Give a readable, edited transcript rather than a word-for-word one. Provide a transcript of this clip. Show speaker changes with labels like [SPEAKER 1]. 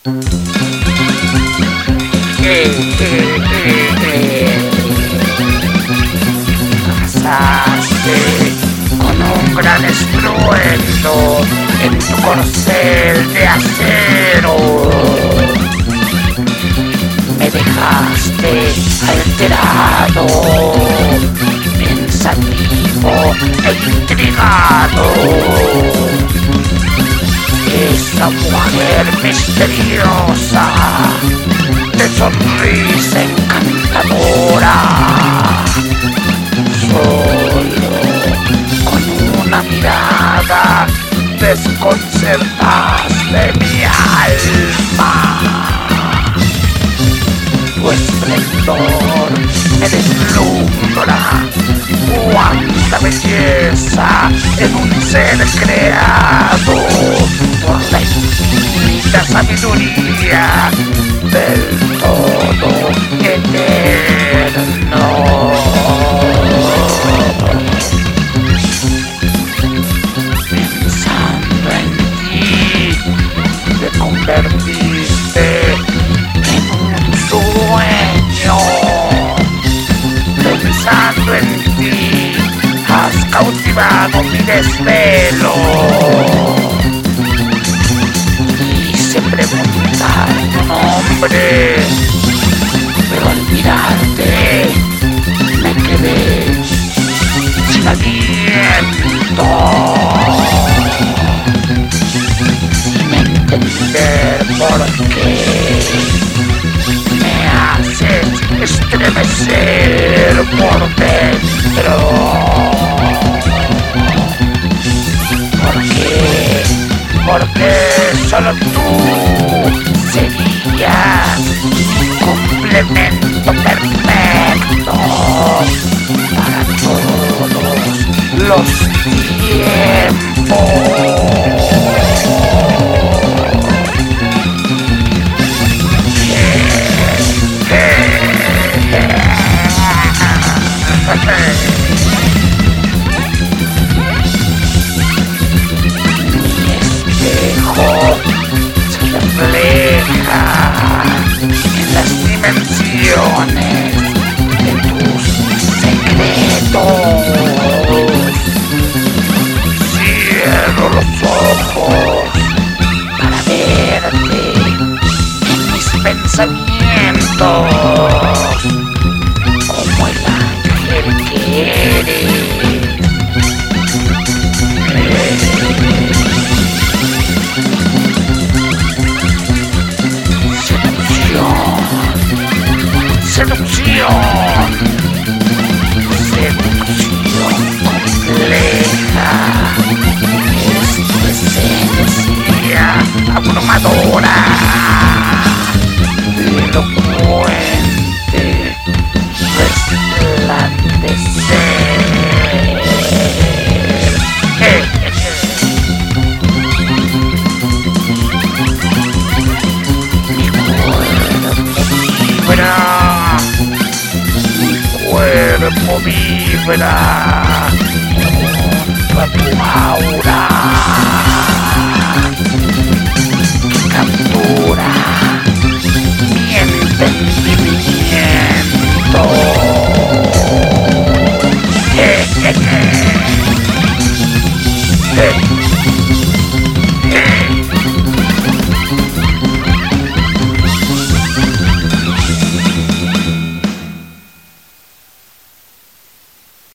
[SPEAKER 1] Pasaste con un gran estruendo en tu corcel de acero. Me dejaste alterado, pensativo e intrigado. Esa mujer misteriosa, de sonrisa encantadora, solo con una mirada desconcertaste mi alma. Tu esplendor me deslumbra, cuánta belleza en un ser creado por la infinita sabiduría del todo eterno. Pensando en ti, te convertiste en un sueño. Pensando en ti, has cautivado mi desvelo. Quise preguntar tu nombre, pero al mirarte me quedé sin aliento, sin entender por qué me haces estremecer por dentro. Porque solo tú serías un complemento perfecto para todos los tiempos. Refleja en las dimensiones de tus secretos. Cierro los ojos para verte en mis pensamientos, como el ángel que eres. Seducción compleja, es tu esencia abrumadora, elocuente, resplandecer. Mi cuerpo vibra junto a tu aura.